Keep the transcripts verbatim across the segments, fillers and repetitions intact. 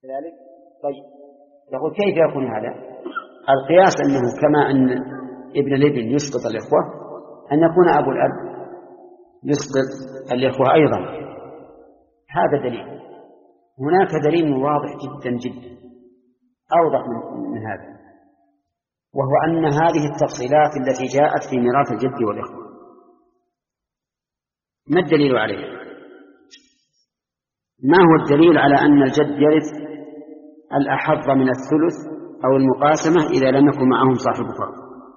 كذلك. طيب يقول كيف يكون هذا؟ القياس أنه كما أن ابن الابن يسقط الإخوة أن يكون أبو الأب يسقط الإخوة أيضا. هذا دليل. هناك دليل واضح جدا جدا أوضح من هذا، وهو أن هذه التفصيلات التي جاءت في ميراث الجد والإخوة ما الدليل عليها؟ ما هو الدليل على أن الجد يرث الأحظ من الثلث أو المقاسمة إذا لم يكن معهم صاحب فرض،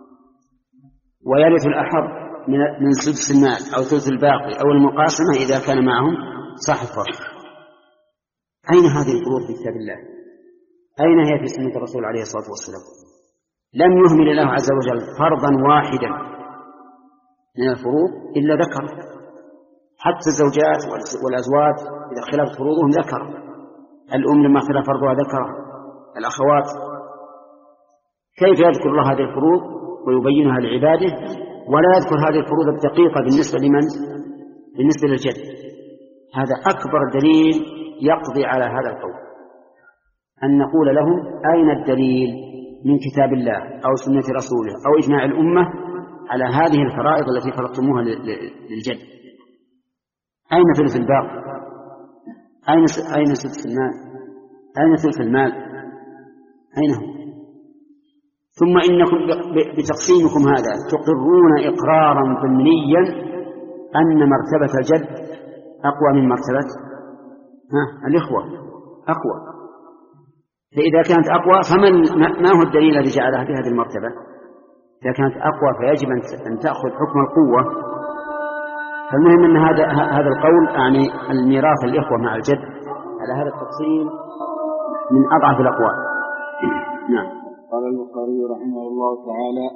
ويرث الأحظ من سدس المال أو ثلث الباقي أو المقاسمة إذا كان معهم صاحب فرض؟ أين هذه الفروض في كتاب الله؟ أين هي في سنة الرسول عليه الصلاة والسلام؟ لم يهمل الله عز وجل فرضا واحدا من الفروض إلا ذكر. حتى الزوجات والأزواج إذا اختلفت فروضهم ذكر. الأم لما اختلف فرضها ذكر، الأخوات. كيف يذكر الله هذه الفروض ويبينها لعباده ولا يذكر هذه الفروض الدقيقة بالنسبة لمن؟ بالنسبة للجد. هذا أكبر دليل يقضي على هذا القول، أن نقول لهم أين الدليل من كتاب الله أو سنة رسوله أو إجماع الأمة على هذه الفرائض التي فرضتموها للجد؟ أين ثلث الباقي؟ أين أين سدس المال؟ أين ثلث المال؟ أين هو؟ ثم إنكم بتقسيمكم هذا تقرون إقرارا ضمنيا أن مرتبة الجد أقوى من مرتبة ها الإخوة أقوى. فإذا كانت أقوى فمن ما هو الدليل الذي جعلها في هذه المرتبة؟ إذا كانت أقوى فيجب أن تأخذ حكم القوة. فالمهم أن هذا هذا القول يعني الميراث الإخوة مع الجد على هذا التقسيم من أضعف الأقوال. نعم. قال البخاري رحمه الله تعالى: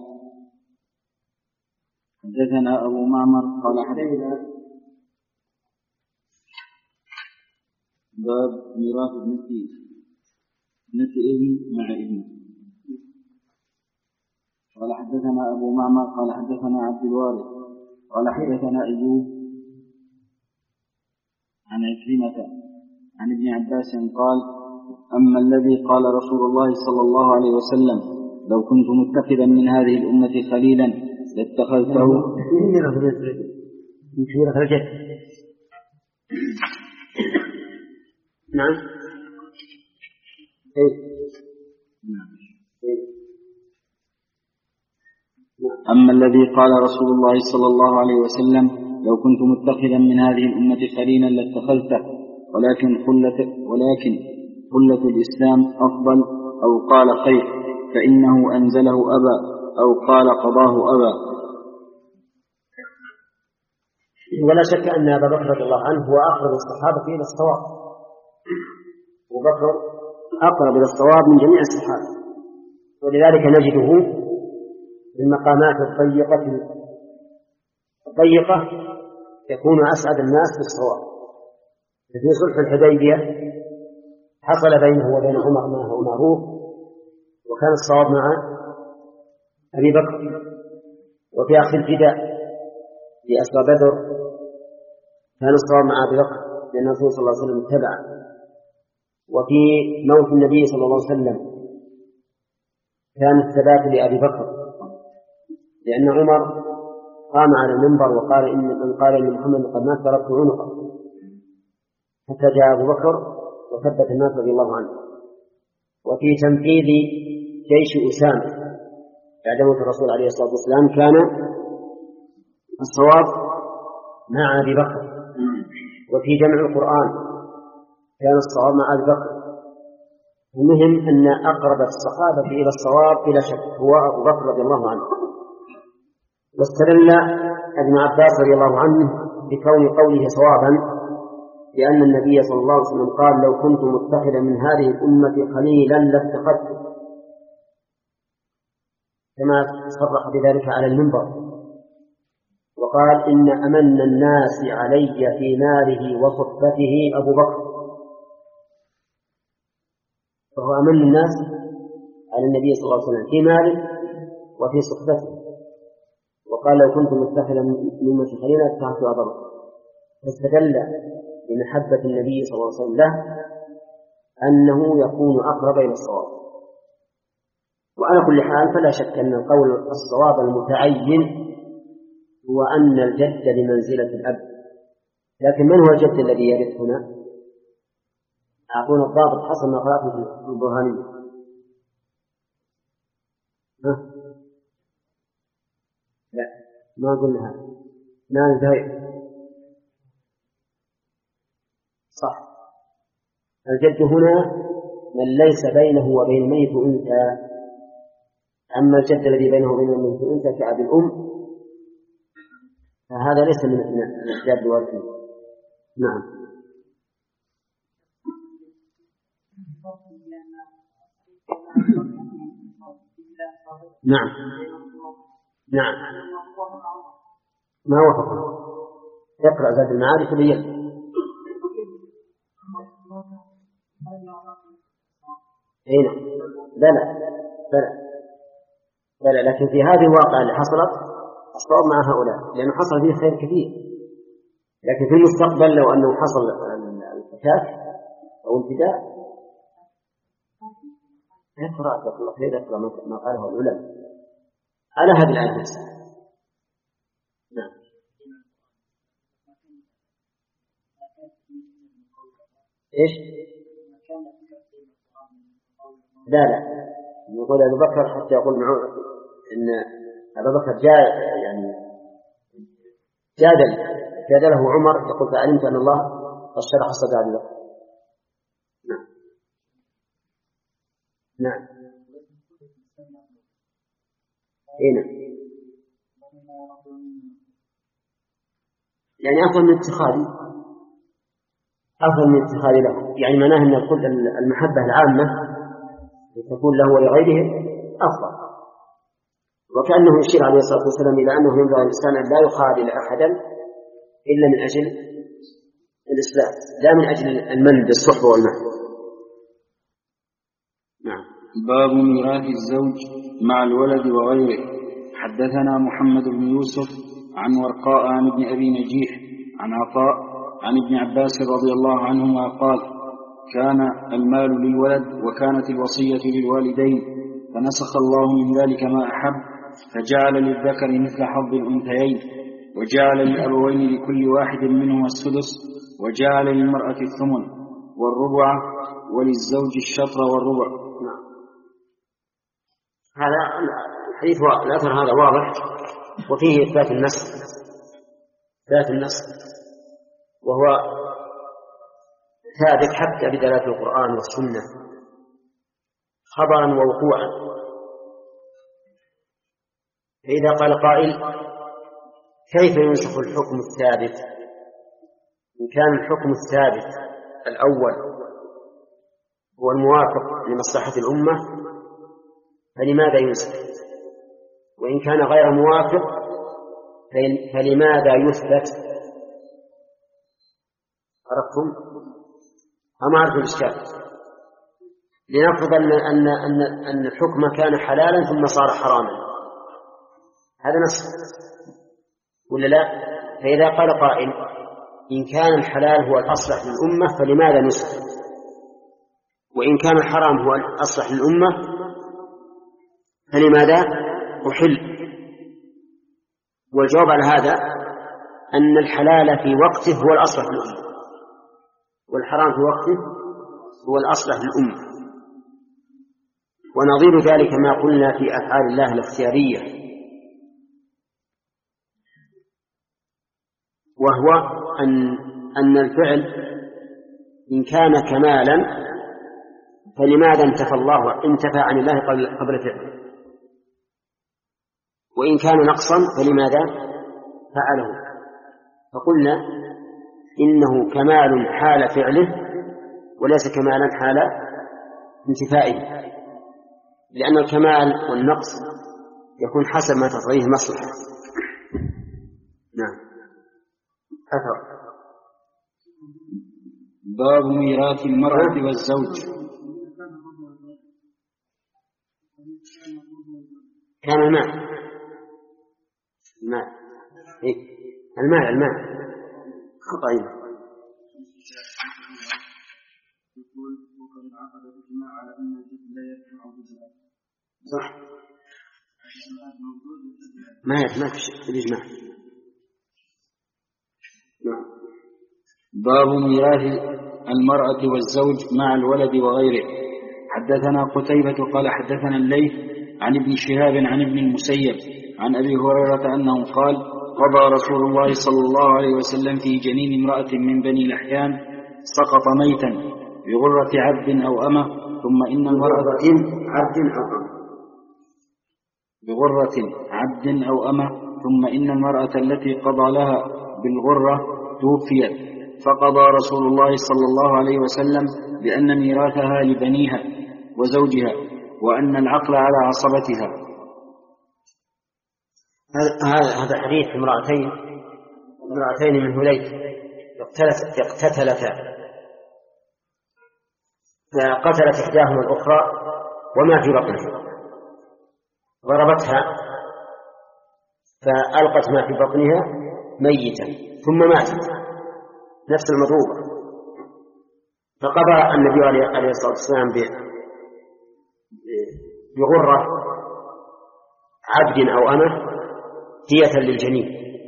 حدثنا أبو معمر قال حدثنا باب ميراث ابنة ابنة ابن مع ابن. قال حدثنا أبو معمر قال حدثنا عبد الوارث قال حدثنا أيوب عن عكرمة عن ابن عباس قال: أما الذي قال رسول الله صلى الله عليه وسلم: لو كنت متخذا من هذه الأمة خليلا لاتخذته. نعم. أما الذي قال رسول الله صلى الله عليه وسلم: لو كنت متخذا من هذه الأمة خليلا لاتخذته، ولكن خلة ولكن خلة الإسلام أفضل، أو قال خير، فإنه أنزله أبا، أو قال قضاه أبا. ولا شك أن أبا بكر رضي الله عنه هو أقرب الصحابة إلى الصواب، وبكر أقرب إلى الصواب من جميع الصحابة، ولذلك نجده في المقامات الضيقة الضيقة يكون أسعد الناس بالصواب. في صلح الحديبية حصل بينه وبين عمر ما هو معروف، وكان الصواب مع أبي بكر. وفي أخذ الفداء في أسرى بدر كان الصواب مع أبي بكر لأن الرسول صلى الله عليه وسلم اتبع. وفي موت النبي صلى الله عليه وسلم كان الثبات لأبي بكر، لأن عمر قام على المنبر وقال إن من قال إن محمد قد مات ضربت عنقه، حتى جاء أبو بكر وثبت الناس رضي الله عنه. وفي تنفيذ جيش أسامة بعد موت الرسول عليه الصلاة والسلام كان الصواب مع أبي بكر. وفي جمع القرآن كان الصواب مع أبي بكر. المهم أن أقرب الصحابة إلى الصواب بلا شك هو أبو بكر رضي الله عنه. واستدل ابن عباس رضي الله عنه بكون قوله صوابا لأن النبي صلى الله عليه وسلم قال: لو كنت متخذا من هذه الأمة خليلا لاتخذته، كما صرح بذلك على المنبر وقال: إن أمن الناس علي في ماله وصحبته أبو بكر. فهو أمن الناس على النبي صلى الله عليه وسلم في ماله وفي صحبته، وقال: لو كنت متخذا من أمة خليلا لاتخذت أبا بكر. فاستدل بمحبة النبي صلى الله عليه وسلم له أنه يكون أقرب إلى الصواب. وعلى كل حال فلا شك أن القول الصواب المتعين هو أن الجد بمنزلة الأب. لكن من هو الجد الذي يرث هنا؟ أعطونا الضابط حسب ما قرأت في البرهانية. ها؟ لا ما قلنا هذا. نعم زهير صح. الجد هنا من ليس بينه وبين الميت أنثى. أما الجد الذي بينه وبين الميت أنثى كأبي الأم فهذا ليس من الأجداد الوارثين. نعم. نعم نعم ما وفقه. اقرأ زاد المعارف تبين. هنا بلى بلى بلى لكن في هذه الواقعة اللي حصلت الصواب مع هؤلاء لأنه حصل فيه خير كثير. لكن في المستقبل لو أنه حصل الفتاك أو الفداء اقرأ تقول الله خير. اقرأ ما قاله العلماء على هذه الآية. نعم. إيش؟ لا لا يقول أبو بكر حتى يقول معه إن أبو بكر جاء يعني جادل جادله عمر يقول فعلمت أن الله قد شرح صدر أبي بكر. نعم نعم هنا يعني أفضل من اتخاذي أفضل من اتخاذي له. يعني معناه أن كل المحبة العامة تكون له ولغيره أفضل. وكأنه يشير عليه الصلاة والسلام إلى أنه ينبغي الإنسان أن لا يخاذل أحدا إلا من أجل الإسلام لا من أجل المن بالصحبة والمحبة. نعم. باب ميراث الزوج مع الولد وغيره. حدثنا محمد بن يوسف عن ورقاء عن ابن أبي نجيح عن عطاء عن ابن عباس رضي الله عنهما قال كان المال للولد وكانت الوصية للوالدين فنسخ الله من ذلك ما أحب فجعل للذكر مثل حظ الأنثيين وجعل للأبوين لكل واحد منهما السدس وجعل للمرأة الثمن والربع وللزوج الشطر والربع. نعم. هذا الحديث الأثر هذا واضح وفيه إثبات النسخ إثبات النسخ وهو ثابت حتى بدلالة القرآن والسنة خبرا ووقوعا. فإذا قال قائل كيف ينسخ الحكم الثابت؟ إن كان الحكم الثابت الأول هو الموافق لمصلحة الأمة فلماذا ينسخ؟ وإن كان غير موافق فلماذا يثبت؟ عرفتم؟ أما أعرف الإشكال. لنفرض أن, أن, أن, أن الحكم كان حلالا ثم صار حراما هذا نسخ ولا لا؟ فإذا قال قائل إن كان الحلال هو الأصلح للأمة فلماذا نسخ؟ وإن كان الحرام هو الأصلح للأمة فلماذا أحل؟ والجواب على هذا أن الحلال في وقته هو الأصلح للأمة والحرام في وقته هو الأصلح للأمة. ونظير ذلك ما قلنا في أفعال الله الاختيارية وهو أن, أن الفعل إن كان كمالا فلماذا انتفى الله انتفى عن الله قبل فعله وإن كان نقصا فلماذا فعله. فقلنا إنه كمال حال فعله وليس كمالا حال انتفائه لأن الكمال والنقص يكون حسب ما تقتضيه المصلحة. نعم. أثر. باب ميراث المرأة والزوج. كان الماء الماء إيه؟ الماء الماء خطأين. انعقد الاجماع على ان الجد لا يرجع بالجهاد. صح. ما ما في شيء الإجماع. باب ميراث المرأة والزوج مع الولد وغيره. حدثنا قتيبة قال حدثنا الليث عن ابن شهاب عن ابن المسيب عن أبي هريرة أنه قال قضى رسول الله صلى الله عليه وسلم في جنين امرأة من بني لحيان سقط ميتا بغرة عبد أو أمة ثم إن المرأة عبد أو أمة بغرة عبد أو أمة ثم إن المرأة التي قضى لها بالغرة توفيت فقضى رسول الله صلى الله عليه وسلم بأن ميراثها لبنيها وزوجها وأن العقل على عصبتها. هذا حديث امرأتين امرأتين من هليل اقتتلتا فقتلت إحداهما الأخرى وما في بطنها ضربتها فألقت ما في بطنها ميتا ثم ماتت نفس المضروبة فقضى النبي عليه الصلاة والسلام بغرة عبد أو أمة دية للجنين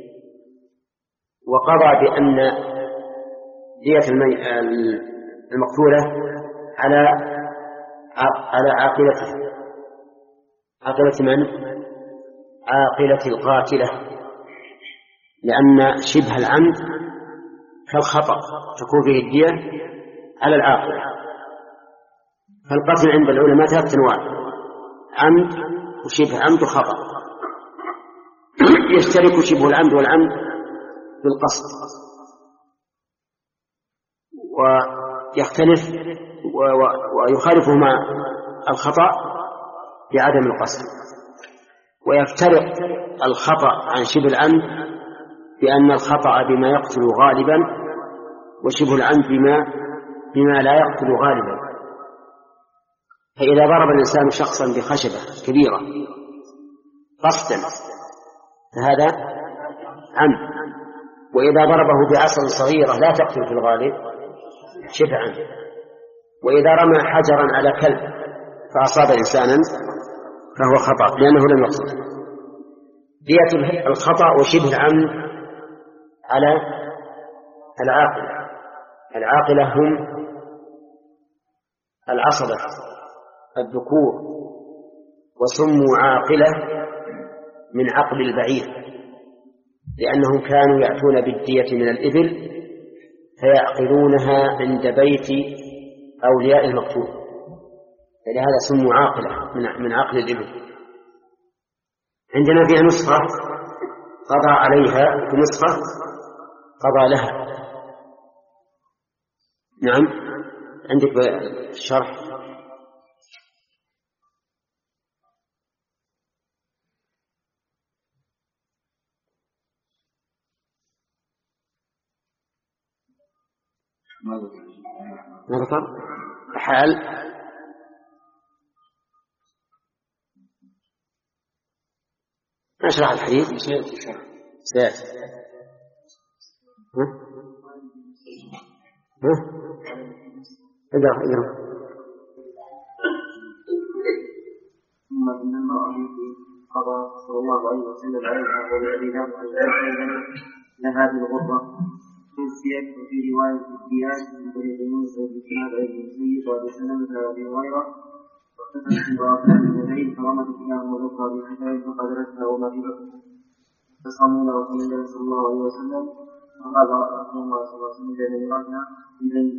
وقضى بأن دية المقتولة على على عاقلته عاقلة من؟ عاقلة القاتلة لأن شبه العمد كالخطأ تكون فيه الدية على العاقلة. فالقتل عند العلماء ثلاث أنواع عمد وشبه عمد وخطأ. يشترك شبه العمد والعمد بالقصد ويختلف ويخالفهما الخطأ بعدم القصد ويفترق الخطأ عن شبه العمد بأن الخطأ بما يقتل غالبا وشبه العمد بما, بما لا يقتل غالبا. فإذا ضرب الإنسان شخصا بخشبة كبيرة قصدا فهذا عمد وإذا ضربه بعصا صغيرة لا تقتل في الغالب شبه عمد وإذا رمى حجرا على كلب فأصاب إنسانا فهو خطأ لأنه لم يقصد. دية الخطأ وشبه العمد على العاقلة. العاقلة هم العصبة الذكور وسموا عاقلة من عقل البعير لأنهم كانوا يأتون بالدية من الإبل فيعقلونها عند بيت أولياء المقتول فلهذا سموا عاقلة من عقل الإبل. عندنا فيها نسخة قضى عليها في نسخة قضى لها. نعم عندك الشرح ما ذكر حال أشرح الحديث سيأتي ها ها اقرأ اقرأ ثم إن المرأة قضى صلى الله عليه وسلم عليها ولأبيها لها بالغرة توفيت وفي رواية الديان من طريق موسى بن شهاب بن المسيب وبسلمة وأبي هريرة واختفت امرأتان من الليل فرمت إحداهما الأخرى بحجر فقدرتها وما في بطنها فصاموا إلى رسول الله صلى الله عليه وسلم وقال رسول الله صلى الله عليه وسلم بين امرأتها في الليل.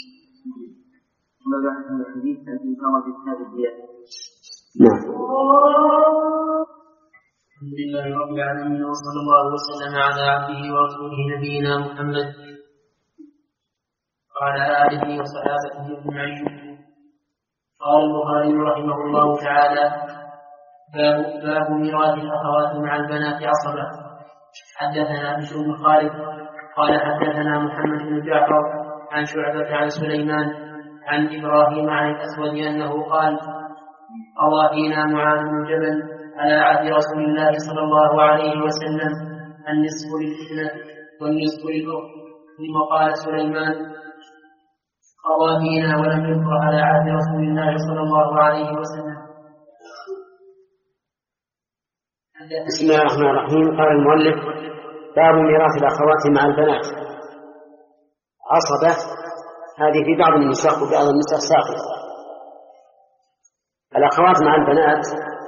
ثم بحث من الحديث عن إنكار كتاب الديان. نعم. الحمد لله رب العالمين وصلى الله وسلم على عبده ورسوله نبينا محمد وعلى آله وصحابته أجمعين. قال البخاري رحمه الله تعالى باب ميراث الأخوات مع البنات عصبة. حدثنا بشر بن خالد قال حدثنا محمد بن جعفر عن شعبة عن سليمان عن إبراهيم عن الأسود أنه قال قضى فينا معاذ بن جبل على عهد رسول الله صلى الله عليه وسلم النصف للابنة والنصف للأخت. ثم قال سليمان قضى فينا ولم يذكر على عهد رسول الله صلى الله عليه وسلم. بسم الله الرحمن الرحيم. قال المؤلف: باب ميراث الأخوات مع البنات. عصبة هذه في بعض النساء وبعض النساء ساقطة. الأخوات مع البنات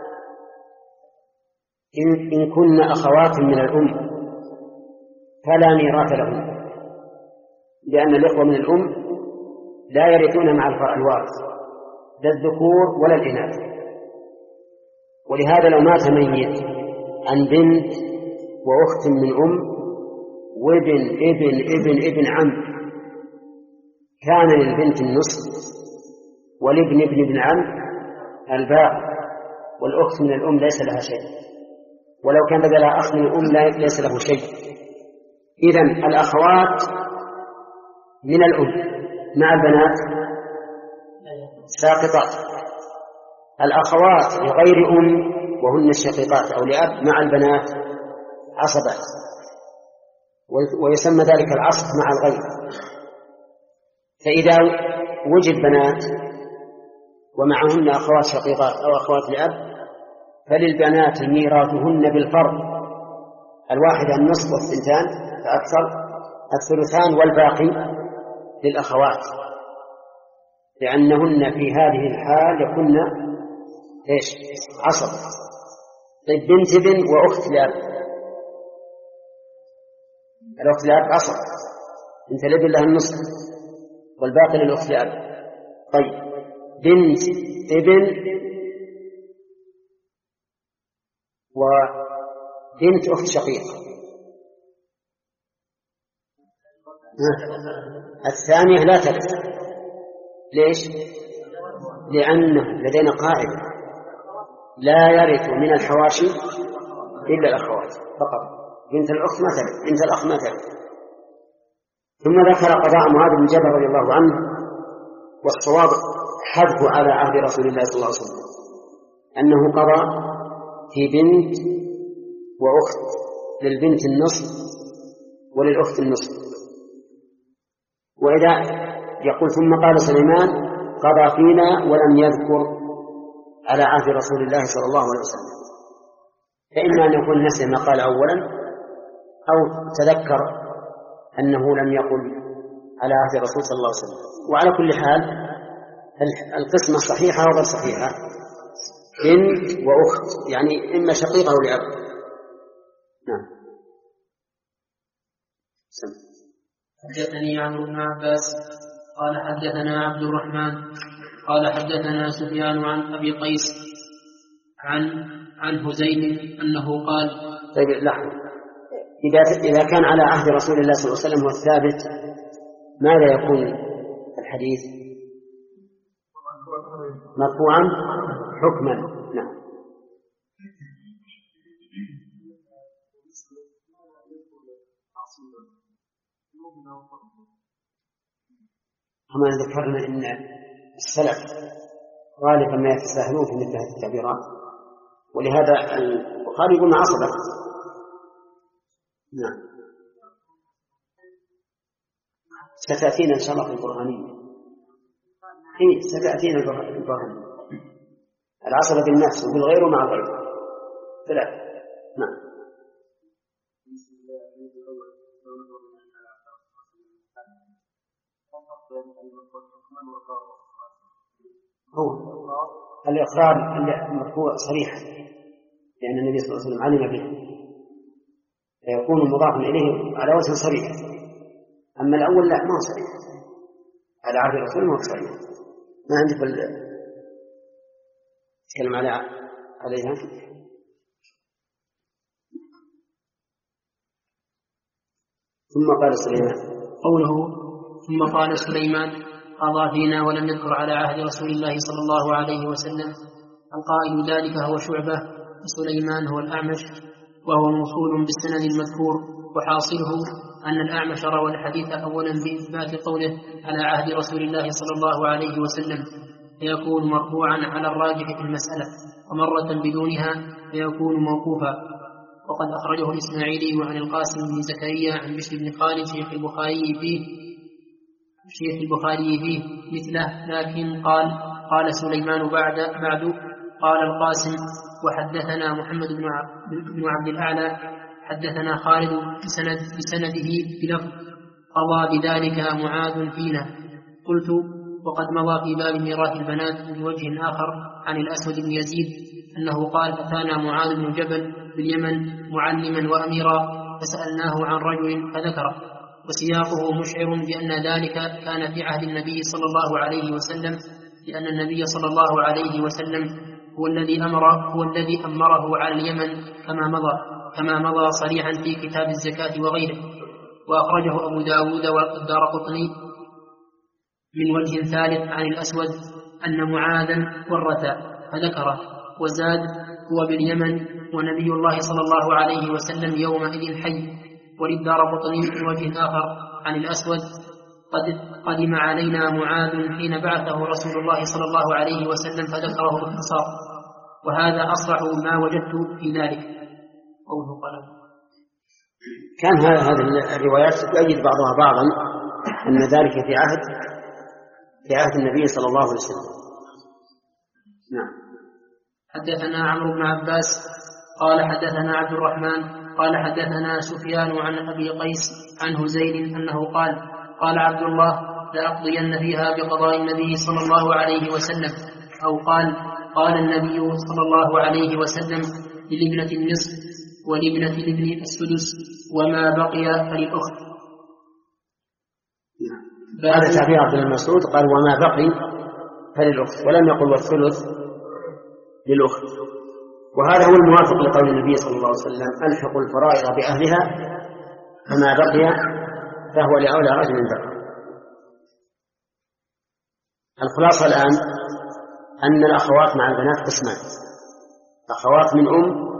إن, إن كن أخوات من الأم فلا ميراث لهن، لأن الإخوة من الأم لا يرثون مع الوارث لا الذكور ولا الإناث. ولهذا لو مات ميت عن بنت وأخت من أم وابن ابن ابن ابن عم، كان للبنت النصف والابن ابن ابن عم الباقي، والأخت من الأم ليس لها شيء، ولو كان لها أخ من الأم ليس له شيء. إذن الأخوات من الأم مع البنات ساقطات. الأخوات لغير أم وهن الشقيقات أو لأب مع البنات عصبات، ويسمى ذلك العصب مع الغير. فإذا وجد بنات ومعهن أخوات شقيقات أو أخوات لأب فللبنات ميراثهن بالفرض، الواحدة النصف والثنتان فأكثر الثلثان والباقي للأخوات، لأنهن في هذه الحال يكون إيش؟ عصب. طيب بنت ابن وأخت لأب، الأخت لأب عصب، بنت الابن لها النصف والباقي للأخت لأب. طيب بنت ابن وبنت أخت شقيقة، الثانية لا ترث. ليش؟ لأنه لدينا قاعدة: لا يرث من الحواشي إلا الأخوات فقط. بنت الأخت ما ترث، بنت الأخ ما ترث. ثم ذكر قضاء معاذ بن جبل رضي الله عنه، والصواب حذف على عهد رسول الله صلى الله عليه وسلم، أنه قضى في بنت وأخت، للبنت النصف وللأخت النصف. وإذا يقول ثم قال سليمان قضى فينا ولم يذكر على عهد رسول الله صلى الله عليه وسلم، فإما أن يكون نسي ما قال أولا، أو تذكر أنه لم يقل على عهد الرسول صلى الله عليه وسلم. وعلى كل حال القسمة صحيحة وغير صحيحة، بنت وأخت يعني إما شقيقة أو لأب. نعم. حدثني عمرو بن عباس قال حدثنا عبد الرحمن قال حدثنا سفيان عن أبي قيس عن عن هزيل أنه قال. طيب لحظة، إذا إذا كان على عهد رسول الله صلى الله عليه وسلم والثابت ماذا يكون الحديث؟ مرفوعا حكما. نعم. كما ذكرنا إن السلف غالبا ما يتساهلون في مثل هذه التعبيرات، ولهذا البخاري يقول عصبة. نعم. ستأتينا إن شاء الله في القرآنية. إيه ستأتينا القرآنية. العصبة بالنفس وبالغير ومع الغير ثلاثة. نعم. هو الإقرار المرفوع صريح، لأن النبي صلى الله عليه وسلم علم به، فيكون مضافا إليه على وجه صريح. أما الأول لا، ما هو صريح على عهد الرسول، ما هو صريح. ما عندك بل تكلم على عليها. ثم قال سليمان قوله ثم قال سليمان قضى فينا ولم يذكر على عهد رسول الله صلى الله عليه وسلم. القائل ذلك هو شعبة، وسليمان هو الأعمش، وهو موصول بالسند المذكور. وحاصله أن الأعمش روى الحديث أولا بإثبات قوله على عهد رسول الله صلى الله عليه وسلم، فيكون مرفوعا على الراجح في المسألة، ومرة بدونها فيكون موقوفا. وقد أخرجه الإسماعيلي عن القاسم بن زكريا عن بشر بن خالد شيخ البخاري فيه شيخ البخاري فيه مثله، لكن قال قال سليمان بعد بعد قال القاسم وحدثنا محمد بن عبد الأعلى حدثنا خالد بسند بسنده بلفظ قضى بذلك معاذ فينا. قلت وقد مضى في باب ميراث البنات بوجه آخر عن الأسود بن يزيد أنه قال أتانا معاذ بن جبل باليمن معلما وأميرا فسألناه عن رجل فذكره، وسياقه مشعر بأن ذلك كان في عهد النبي صلى الله عليه وسلم، لأن النبي صلى الله عليه وسلم هو الذي أمر هو الذي أمره على اليمن كما مضى كما مضى صريحا في كتاب الزكاة وغيره. وأخرجه أبو داود والدارقطني من وجه ثالث عن الأسود أن معاذا ورث فذكره، وزاد هو باليمن ونبي الله صلى الله عليه وسلم يومئذ حي. وللدارقطني من وجه آخر عن الأسود قد قدم علينا معاذ حين بعثه رسول الله صلى الله عليه وسلم فذكره باختصار، وهذا أصرح ما وجدت في ذلك. قوله قال كان هذه الروايات تؤيد بعضها بعضا أن ذلك في عهد في عهد النبي صلى الله عليه وسلم. نعم. حدثنا عمرو بن عباس قال حدثنا عبد الرحمن قال حدثنا سفيان عن أبي قيس عن هزيل أنه قال قال عبد الله لأقضين فيها بقضاء النبي صلى الله عليه وسلم، أو قال قال النبي صلى الله عليه وسلم للابنة النصف ولابنة الابن السدس وما بقي فللأخت. هذا تعبير عبد المسعود قال وما بقي فللأخت، ولم يقل والثلث للأخت، وهذا هو الموافق لقول النبي صلى الله عليه وسلم ألحق الفرائض بأهلها فما بقي فهو لأولى رجل ذكر. الخلاصة الآن أن الأخوات مع البنات قسمان، أخوات من أم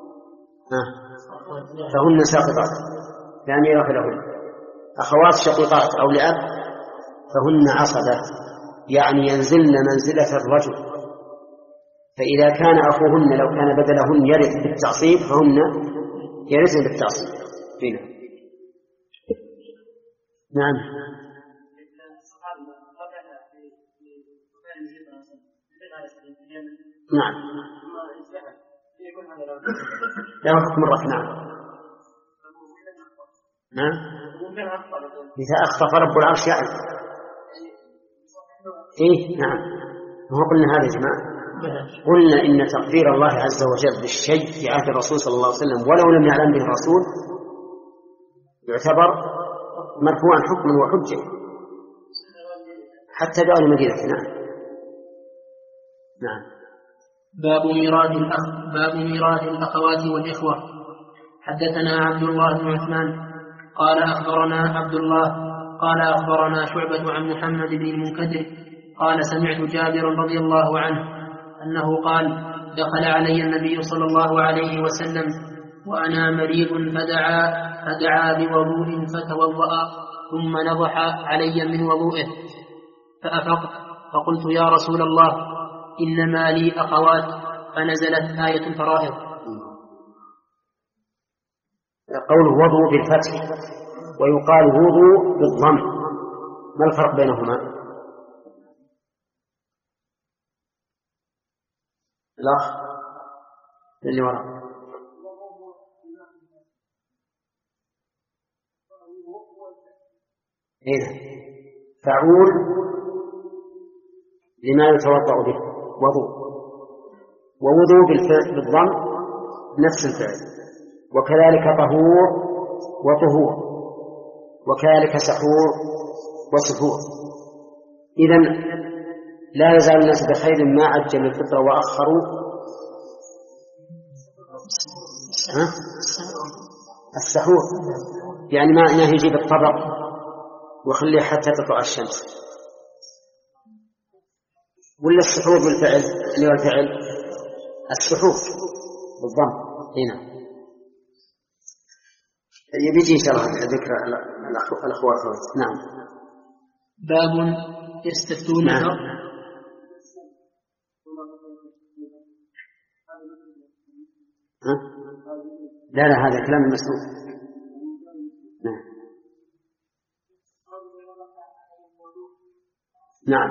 فهن ساقطات لا ميراث لهن، أخوات شقيقات أو لأب فهن عصبة، يعني ينزلن منزلة الرجل، فإذا كان أخوهن لو كان بدلهن يرث بالتعصيب فهن يرثن بالتعصيب. هنا نعم. نعم لا حكم الرفع. نعم نعم إذا أخطأ رب العرش يعني إيه نعم. وهو قلنا هذا يا جماعة، قلنا إن تقدير الله عز وجل بالشيء في عهد الرسول صلى الله عليه وسلم ولو لم يعلم به الرسول يعتبر مرفوعا حكما وحجة حتى دعوا المدينة. نعم نعم. باب ميراث الأخ باب ميراث الأخوات والإخوة. حدثنا عبد الله بن عثمان قال أخبرنا عبد الله قال أخبرنا شعبة عن محمد بن المنكدر قال سمعت جابر رضي الله عنه أنه قال دخل علي النبي صلى الله عليه وسلم وأنا مريض فدعا فدعا بوضوء فتوضأ ثم نضح علي من وضوئه فأفقت فقلت يا رسول الله إنما لي أخوات، فنزلت آية الفرائض. قوله وضوء بالفتح ويقال وضوء بالضم، ما الفرق بينهما؟ الأخ اللي وراء هنا فعول لما يتوضأ به وضوء، ووضوء بالضم نفس الفعل، وكذلك طهور وطهور، وكذلك سحور وسحور. إذن لا يزال الناس بخير ما عجلوا الفطر وأخروا السحور، يعني ما يجيب الطبق وخليه حتى تطلع الشمس، ولا السحور بالفعل اللي هو الفعل السحور بالضم. هنا يبيجي إن شاء الله ذكر الأخوات. نعم. باب يستفتونك. نعم. لا لا هذا كلام المسلوب. نعم. نعم.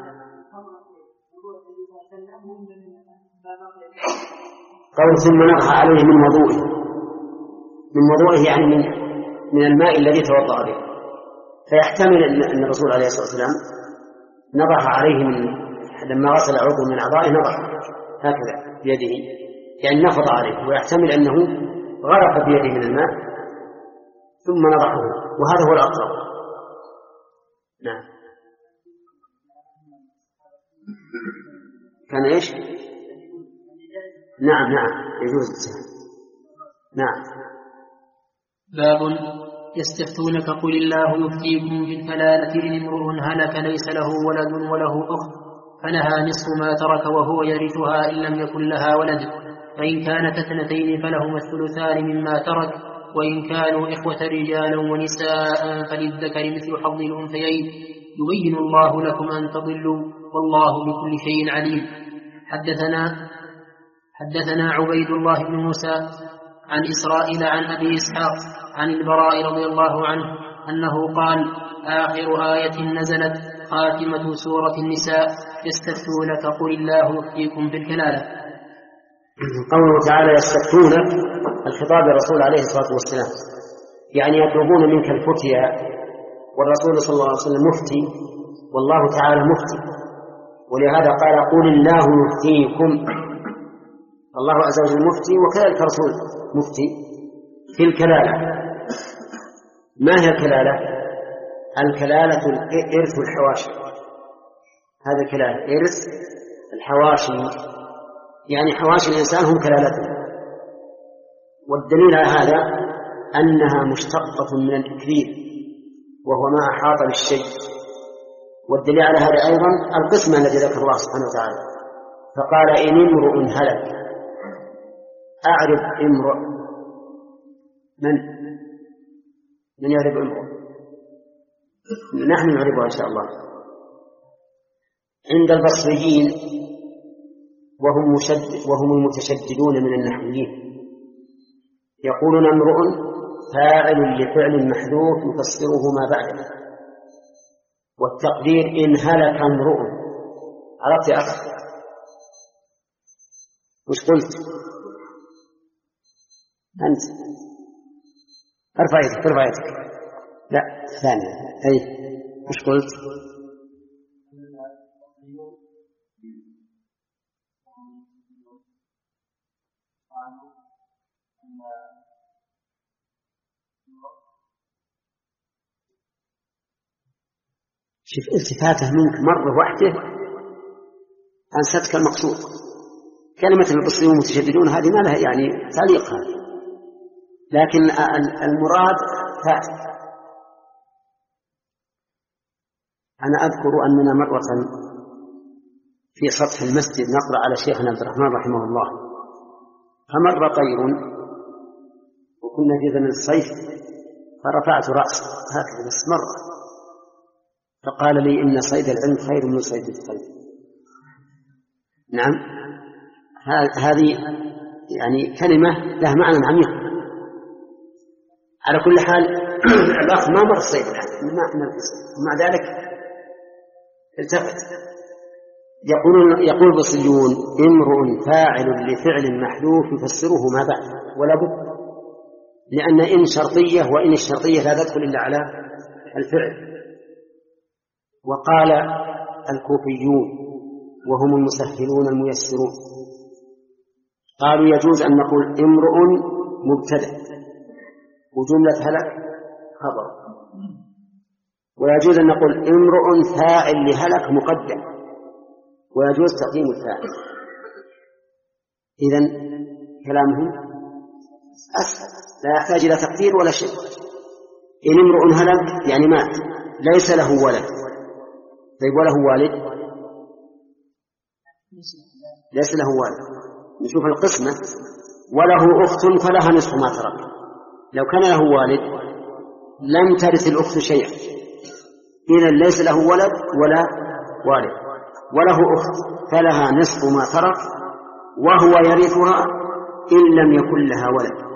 قول ثم نضح عليه من وضوئه، من وضوئه يعني من, من الماء الذي توضأ به، فيحتمل أن الرسول عليه الصلاة والسلام نضح عليه من لما غسل عضو من أعضائه نضح هكذا بيده، يعني نفض عليه، ويحتمل أنه غرف بيده من الماء ثم نضحه، وهذا هو الأقرب. نعم. كان إيش؟ نعم نعم يجوز السهل. نعم. باب يستفتونك قل الله يفتيكم في الكلالة إن امرؤ هلك ليس له ولد وله أخت فلها نصف ما ترك وهو يرثها إن لم يكن لها ولد، فإن كانت اثنتين فلهما الثلثان مما ترك، وإن كانوا إخوة رجالا ونساء فللذكر مثل حظ الأنثيين، يبين الله لكم أن تضلوا والله بكل شيء عليم. حدثنا حدثنا عبيد الله بن موسى عن إسرائيل عن أبي إسحاق عن البراء رضي الله عنه أنه قال: آخر آية نزلت خاتمة سورة النساء يستفتونك قل الله يفتيكم في الكلالة. قوله تعالى يستفتونك الخطاب للرسول عليه الصلاة والسلام، يعني يطلبون منك الفتيا، والرسول صلى الله عليه وسلم مفتي والله تعالى مفتي، ولهذا قال قل الله يفتيكم، الله عز وجل مفتي وكذلك الرسول مفتي في الكلالة. ما هي الكلالة؟ الكلالة إرث الحواشي، هذا الكلالة إرث الحواشي، يعني حواشي الإنسان هم كلالته، والدليل على هذا أنها مشتقة من الإكليل وهو ما أحاط بالشيء، والدليل على هذا أيضا القسمة التي ذكر الله سبحانه وتعالى، فقال إن امرؤ هلك، أعرف امرؤ، من من يعرف امرؤ؟ نحن نعرفها إن شاء الله. عند البصريين وهم, مشدد وهم المتشددون من النحويين يقولون امرؤ فاعل لفعل محذوف يفسره ما بعده، والتقدير إن هلك امرؤ. عرفت يا أخي وش قلت أنت؟ ارفع يدك ارفع يدك. لا ثانية. أي وش قلت؟ شوف التفاته منك مرة واحدة أنستك المقصود. كلمة البصريون المتشددون هذه ما لها يعني تعليق هذه، لكن المراد فات. أنا أذكر أننا مرة في سطح المسجد نقرأ على شيخنا عبد الرحمن رحمه الله، فمر طير وكنا في زمن الصيف، فرفعت رأسي هكذا بس مرة، فقال لي إن صيد العلم خير من صيد القلب. نعم، هذه يعني كلمة لها معنى عميق. على كل حال الأخ ما مر صيد العلم ومع ذلك التفت. يقول يقول البصريون امرؤ فاعل لفعل محذوف يفسره ما بعد، ولا بد، لأن إن شرطية، وإن الشرطية لا تدخل إلا على الفعل. وقال الكوفيون وهم المسهلون الميسرون قالوا يجوز أن نقول امرؤ مبتدأ وجملة هلك خبر، ويجوز أن نقول امرؤ فاعل لهلك مقدم، ويجوز تقديم الفاعل. إذن كلامهم أسهل، لا يحتاج إلى تقدير ولا شيء. إن امرؤ هلك يعني مات ليس له ولد، طيب وله والد؟ ليس له والد. نشوف القسمة، وله أخت فلها نصف ما ترك. لو كان له والد لم ترث الأخت شيئا، إذن ليس له ولد ولا والد. وله أخت فلها نصف ما ترك وهو يرثها إن لم يكن لها ولد.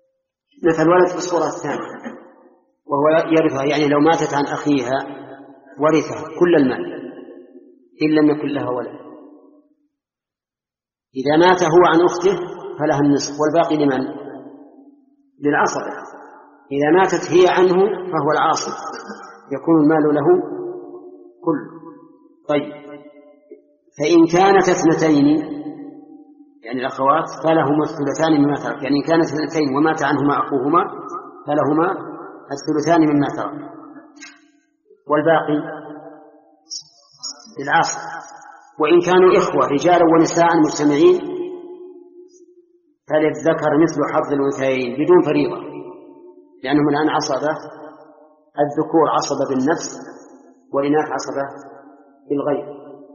مثل ولد في الصورة الثانية وهو يرثها، يعني لو ماتت عن أخيها ورثها كل المال إن لم يكن لها ولد. إذا مات هو عن أخته فلها النصف والباقي لمن؟ للعصبة. إذا ماتت هي عنه فهو العاصب، يكون المال له كله. طيب، فإن كانت اثنتين يعني الأخوات فلهما الثلثان مما ترك، يعني إن كانت اثنتين ومات عنهما أخوهما فلهما الثلثان مما ترك، والباقي للعاصب. وإن كانوا إخوة رجالا ونساء مجتمعين فللذكر مثل حظ الأنثيين بدون فريضة، لأنهم الآن عصبة، الذكور عصبة بالنفس والإناث عصبة بالغير.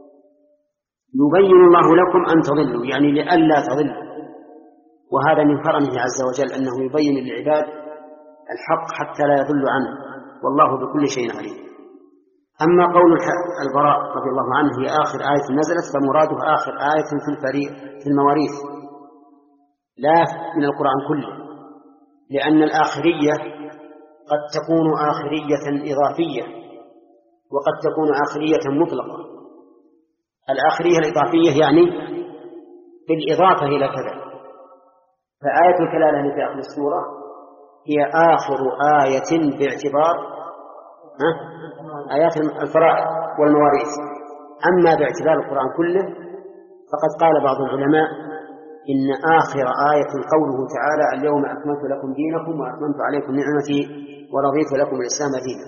يبين الله لكم أن تضلوا، يعني لئلا تضلوا، وهذا من كرمه عز وجل أنه يبين للعباد الحق حتى لا يضلوا عنه، والله بكل شيء عليم. أما قول البراء رضي الله عنه هي آخر آية نزلت فمراده آخر آية في الفريق في المواريث لا من القرآن كله، لأن الآخرية قد تكون آخرية إضافية وقد تكون آخرية مطلقة. الآخرية الإضافية يعني بالإضافة إلى كذا، فآية الكلالة التي في آخر السورة هي آخر آية باعتبار آيات الفرائض والمواريث. أما باعتبار القرآن كله فقد قال بعض العلماء إن آخر آية قوله تعالى اليوم أكملت لكم دينكم وأتممت عليكم نعمتي ورضيت لكم الإسلام دينا.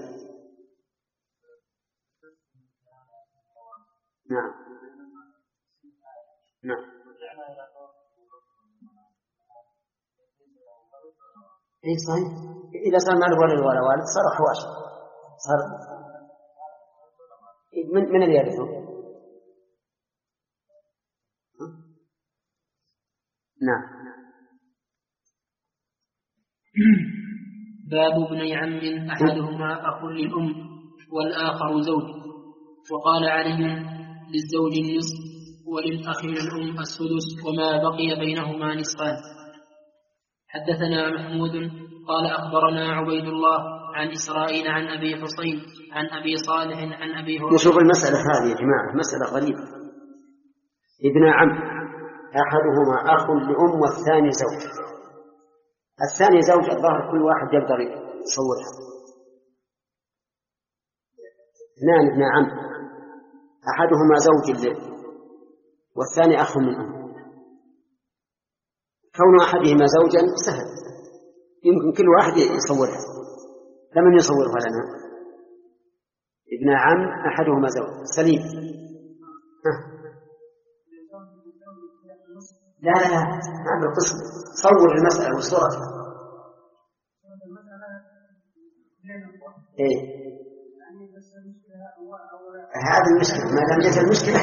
نعم نعم إيه صحيح. إذا صار مال ولد ولا والد صار حواشي، صار من من اللي يرثه؟ نعم. باب ابني عم أحدهما أخ للأم والآخر زوج. وقال علي للزوج النصف وللأخ من الأم السدس وما بقي بينهما نصفان. حدثنا محمود قال أخبرنا عبيد الله عن إسرائيل عن أبي حسين عن أبي صالح عن أبي هريرة. نشوف المسألة هذه يا جماعة، مسألة غريبة. ابن عم أحدهما أخ لأم والثاني زوج. الثاني زوج الظاهر كل واحد يقدر يصورها. اثنان ابن عم أحدهما زوج له والثاني أخ من أم. كون أحدهما زوجا سهل، يمكن كل واحد يصورها. لمن يصورها لنا؟ ابن عم أحدهما زوج سليم. لا لا لا هذا القسم صور المسألة وصورتها. إيه هذه المشكلة، ما دام جت المشكلة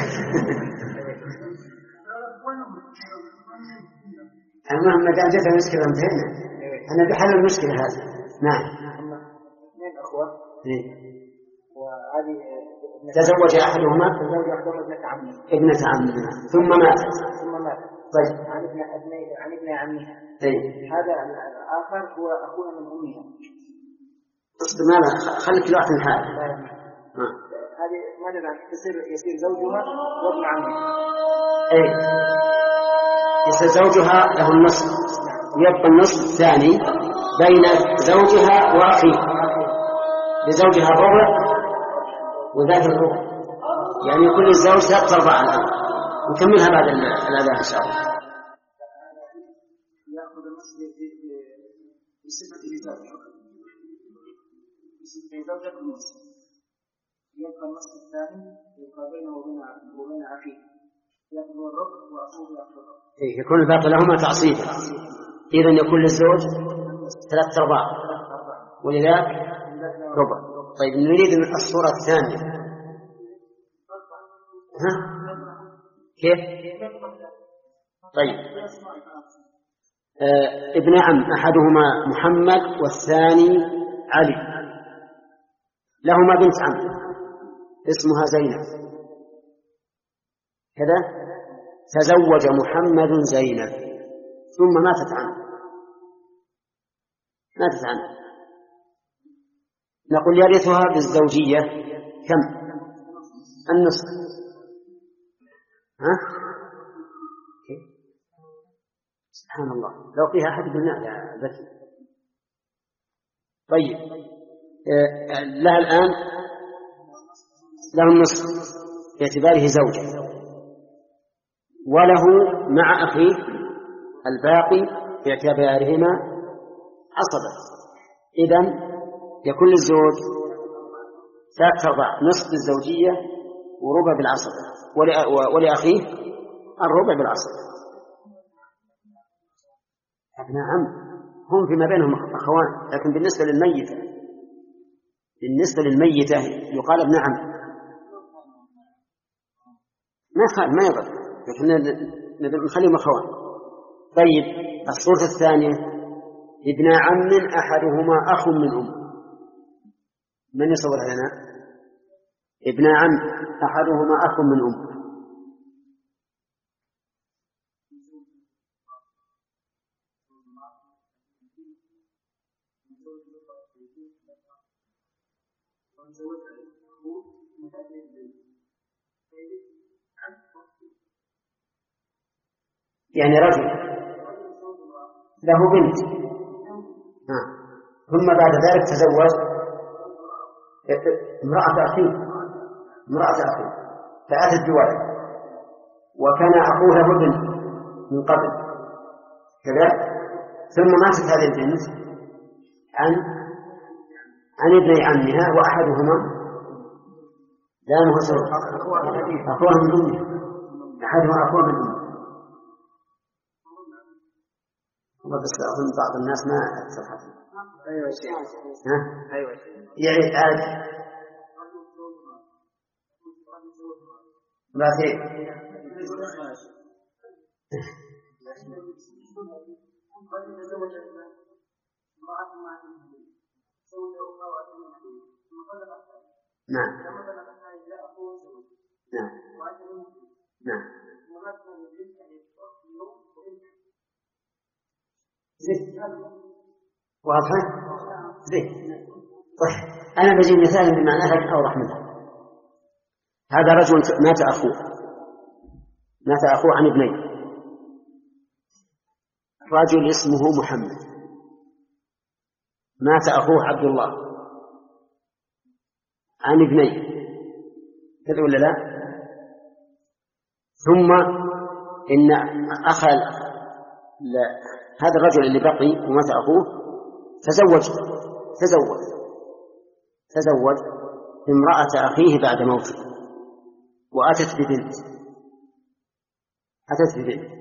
المهم ما دام جت المشكلة انتهينا. أنا بحل المشكلة هذه. نعم. اثنين أخوة. إيه. وهذه تزوج أحدهما تزوج أحدهما ابنة عمه. ابنة عمه ثم ماتت. ثم ماتت. طيب. عن ابن ابني عن ابن عمها. إيه. هذا الآخر هو أخونا من أمها. أصل ماذا؟ خلي كل واحد من حاله. هذه ماذا بعد تصير يصير زوجها وابن عمها. إيه. يصير زوجها له النصف ويبقى النصف الثاني بين زوجها وأخيه. لزوجها الربع وذات الربع، يعني كل الزوج ثلاث أرباع الآن. نكملها بعد الأذان إن شاء الله. يأخذ النصف بصفة زوجه بصفة زوجة النصف، يبقى النصف الثاني يبقى بينه وبين أخيه، يأخذ الربع وأخوه يأخذ الربع. إيه يكون الباقي لهما تعصيبا، إذن يكون للزوج ثلاث أرباع ولذلك ربع. طيب نريد الصورة الثانية. ها؟ كيف؟ طيب آه ابن عم أحدهما محمد والثاني علي، لهما بنت عم اسمها زينب كذا. تزوج محمد زينب ثم ماتت عنه ماتت عنه نقول يرثها بالزوجية كم؟ النصف. ها؟ سبحان الله، لو فيها أحد قلنا يا ذكي. طيب آه لها الآن له النصف باعتباره زوجة، وله مع أخيه الباقي باعتبارهما عصبة. إذن يكون الزوج تضع نصف الزوجية وربع بالعصبة، ولأخيه الربع بالعصبة. نعم، هم فيما بينهم أخوان، لكن بالنسبة للميتة بالنسبة للميتة يقال نعم ما خال ما يضر، لكن نخليهم أخوان. طيب الصورة الثانية ابن عم أحدهما أخ من أم، من يصورها لنا؟ ابن عم أحدهما أخ من أم. يعني رجل له بنت ثم بعد ذلك تزوج امرأة أخيه امرأة أخيه فأتت بولد، وكان أخوه له بنت من قبل كذا، ثم ماتت هذه البنت عن عن ابن عمها وأحدهما لا مهزر أخوه من أمه، أحدهما أخوه من أمه. بس أظن بعض الناس ما أكثر حتى. أيوة شيء. ها؟ أيوة شيء. يعني عاد. ما في. نعم. نعم. نعم. زين واضح؟ زين. طيب أنا بجيب مثال من معناه أوضح منه. هذا رجل مات أخوه مات أخوه عن ابنين، رجل اسمه محمد، مات أخوه عبد الله عن ابنين، كذا ولا لا؟ ثم إن أخا لا هذا الرجل اللي بقي ومات أخوه تزوج تزوج تزوج امرأة أخيه بعد موته، وأتت ببنت أتت ببنت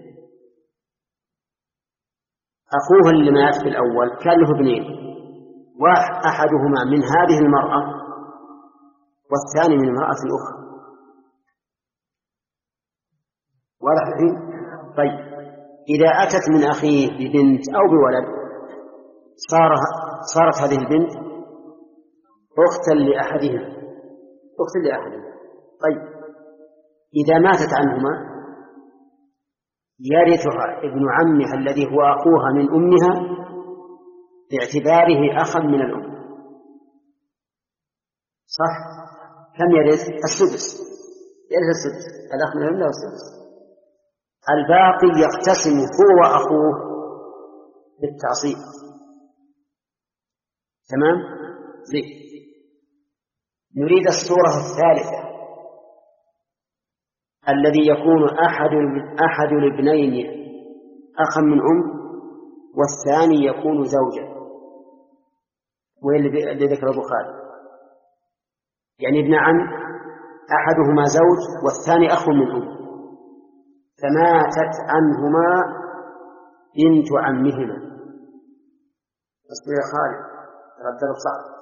أخوه اللي مات في الأول كان له ابنين، وأحدهما من هذه المرأة والثاني من امرأة أخرى. واضح الحين؟ طيب إذا أتت من أخيه ببنت أو بولد صار صارت هذه البنت أختا لأحدهما أختا لأحدهما. طيب إذا ماتت عنهما يرثها ابن عمها الذي هو أخوها من أمها باعتباره أخا من الأم. صح؟ كم يرث؟ السدس، يرث السدس، الأخ من الأم له السدس. الباقي يقتسم هو وأخوه بالتعصيب. تمام؟ زي نريد الصورة الثالثة الذي يكون أحد أحد الابنين أخا من أم والثاني يكون زوجا، واللي ذكر البخاري يعني ابن عم أحدهما زوج والثاني أخ من أم، فماتت عنهما بنت عمهما. أصبر يا خالد ردد صعب،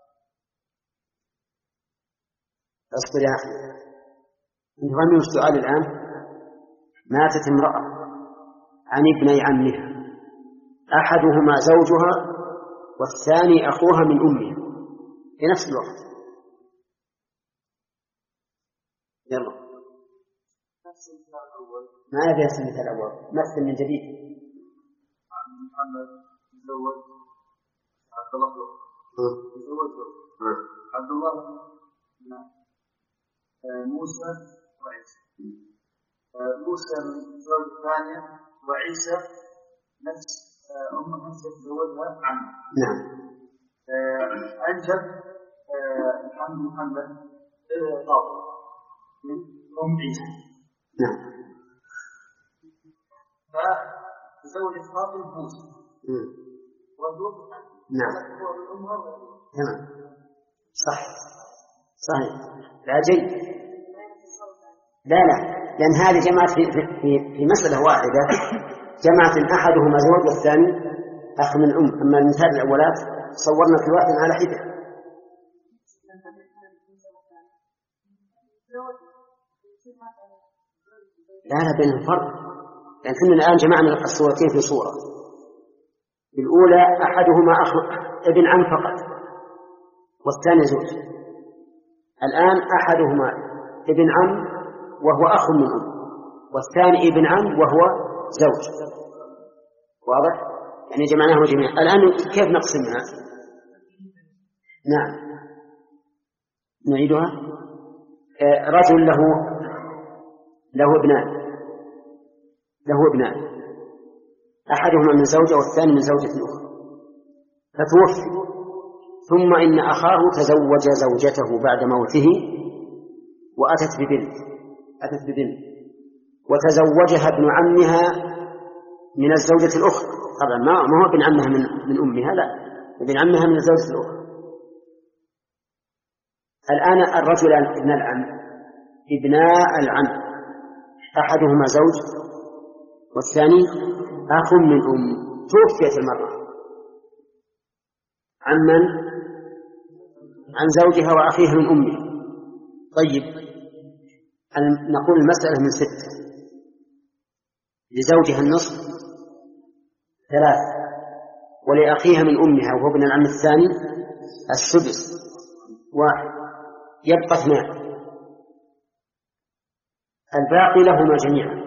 أصبر يا أخي. نفهم السؤال الآن. ماتت امرأة عن ابني عمها أحدهما زوجها والثاني أخوها من أمها في نفس الوقت. يلا ما أبي أسمي المثال الأول، مثل من جديد. محمد تزوج عبد الله تزوج عبد الله موسى وعيسى. موسى من الزوجة الثانية وعيسى نفس أم موسى تزوجها عمه. نعم. أنجب محمد محمد فاطمة من أم عيسى. نعم. فتزوجت فاطمة موسى. وزوج. نعم. نعم. صح. صحيح. لا جيد. لا لا، لأن هذه جمعت في, في, في مسألة واحدة، جمعت أحدهما زوج والثاني أخ من أم. أما المثال الأولات صورنا في واحد على حدة. لا لا، بينهم فرق، لأن كنا الآن جمعنا الصورتين في صورة. الأولى أحدهما أخ ابن عم فقط والثاني زوج. الآن أحدهما ابن عم وهو أخ من أم، والثاني ابن عم وهو زوج. واضح؟ يعني جمعناه جميعا. الآن كيف نقسمها؟ نعم نعيدها. رجل له له ابنان له ابنان أحدهما من زوجة والثاني من زوجة أخرى، فتوفي، ثم إن أخاه تزوج زوجته بعد موته وأتت ببنت أتت ببنت وتزوجها ابن عمها من الزوجة الأخرى. طبعا ما هو ابن عمها من, من أمها، لا، ابن عمها من الزوجة الأخرى. الآن الرجلان ابن العم ابناء العم، أحدهما زوج والثاني أخ من أم. توفيت المرأة عمن عن زوجها وأخيها من أمه. طيب، نقول المسألة من ستة، لزوجها النصف ثلاثة، ولأخيها من أمها وهو ابن العم الثاني السدس واحد، يبقى اثنان، الباقي لهما جميعا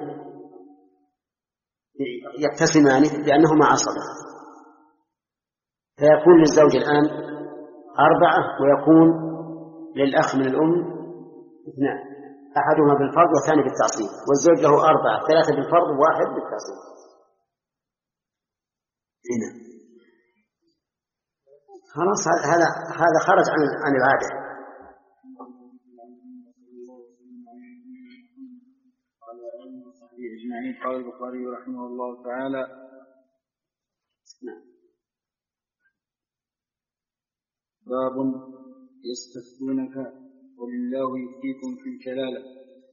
يقتسمان لأنهما عصبة، فيكون للزوج الآن أربعة ويكون للأخ من الأم اثنان، أحدهما بالفرض والثاني بالتعصيب، والزوج له أربعة، ثلاثة بالفرض وواحد بالتعصيب. هنا خلاص هذا هذا خرج عن عن العادة. أجمعين. قال البخاري رحمه الله تعالى: باب يستفتونك ولله يفتيكم في الكلالة.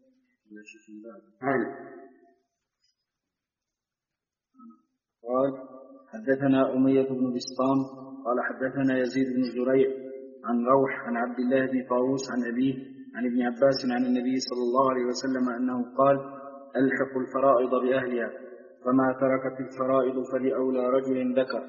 قال: حدثنا أمية بن بسطام قال حدثنا يزيد بن زريع عن روح عن عبد الله بن طاووس عن أبيه عن ابن عباس عن النبي صلى الله عليه وسلم أنه قال: ألحقوا الفرائض بأهلها، فما تركت الفرائض فلأولى رجل ذكر.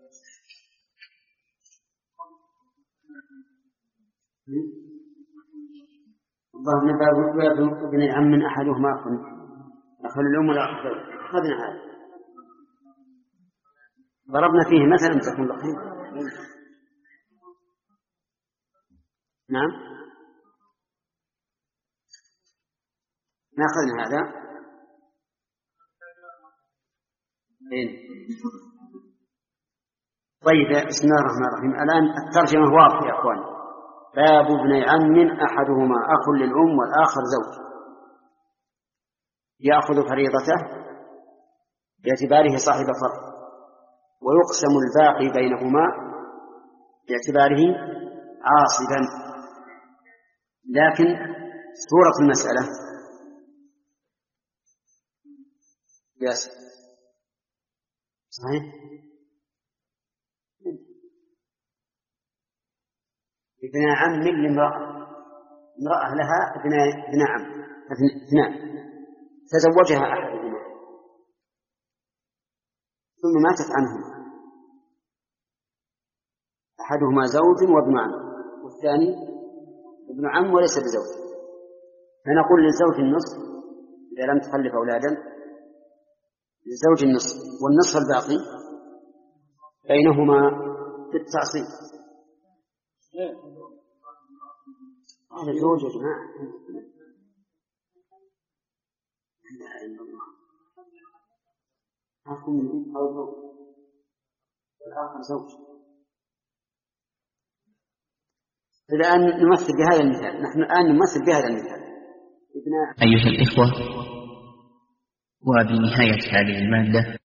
اللهم باب ابن العم من أحدهما أخ أخذ الأم ولا أخذنا هذا، ضربنا فيه مثلا تكون لقيم. نعم ما أخذنا هذا. طيب، بسم الله الرحمن الرحيم. الآن الترجمة واضحة يا أخوان. باب ابن عم أحدهما أخ للأم والآخر زوج، يأخذ فريضته باعتباره صاحب فرض، ويقسم الباقي بينهما باعتباره عاصبا. لكن صورة المسألة يس صحيح. ابن عم لامرأة، امرأة لها ابن ابن عم اثنان، تزوجها أحدهما ثم ماتت عنهما، أحدهما زوج وابن عم والثاني ابن عم وليس بزوج، فنقول للزوج النصف إذا لم تخلف أولادا، للزوج النصف، والنصف الباقي بينهما بالتعصيب. هذا زوج يا جماعة. لا إله إلا الله. أكون من أو زوج والآخر زوج. الآن نمثل بهذا المثال، نحن الآن نمثل بهذا المثال. أيها الإخوة، وبنهاية هذه المادة